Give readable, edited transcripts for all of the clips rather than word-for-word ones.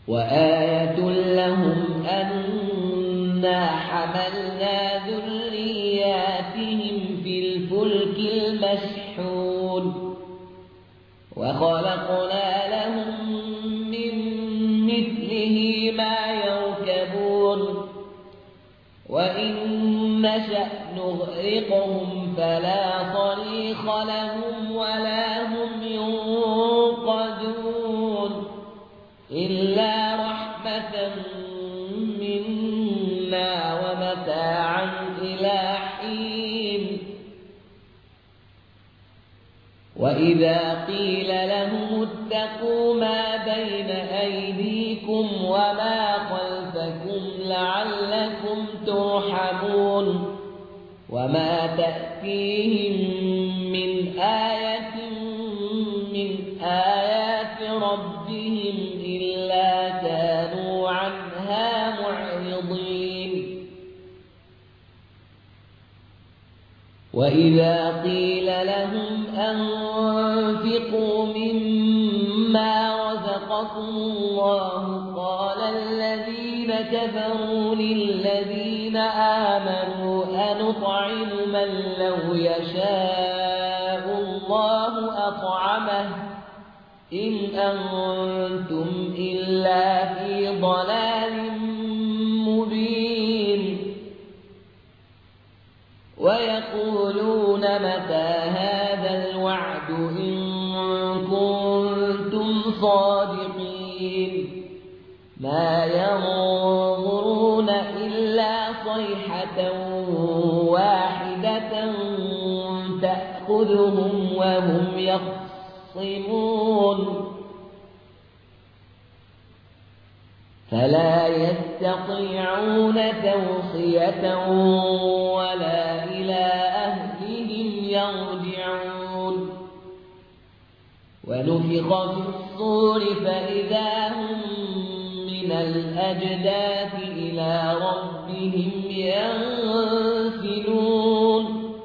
وآية لهم أنا حملنا ذرياتهم في الفلك المشحون وخلقنا لهم من مثله ما يركبون وإن نشأ نغرقهم فلا صريخ لهم ولا هم ينقذون إلا رحمة منا ومتاعا إلى حين وإذا قيل لهم اتقوا ما بين أيديكم وما خلفكم لعلكم ترحمون وما تأتيهم من آية من آيات ربهم إلا كانوا عنها معرضين وإذا قيل لهم أنفقوا مما رزقكم الله قال الذين كفروا للذين آمنوا أنطعم من لو يشاء الله أطعمه إن أنتم إلا في ضلال مبين ويقولون متى هذا الوعد إن كنتم صادقين ما ينظرون إلا صيحة واحدة تأخذهم وهم يخصمون فلا يستطيعون توصية ولا إلى أهلهم يرجعون ونفخ في الصور فإذا هم من الأجداث إلى ربهم ينسلون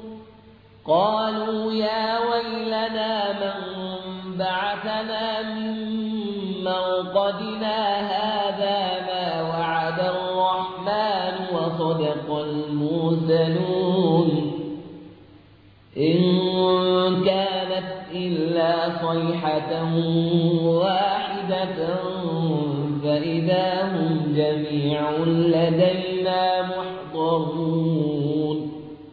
قالوا يا ويلنا من بعثنا من مرقدنا هذا ما وعد الرحمن وصدق المرسلون إن كانت إلا صيحة واحدة فإذا هم جميع لدينا محضرون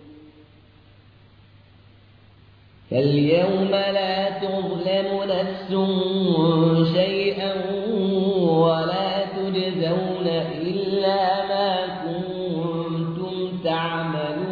فاليوم لا تظلم نفس شيئا ولا تجزون إلا ما كنتم تعملون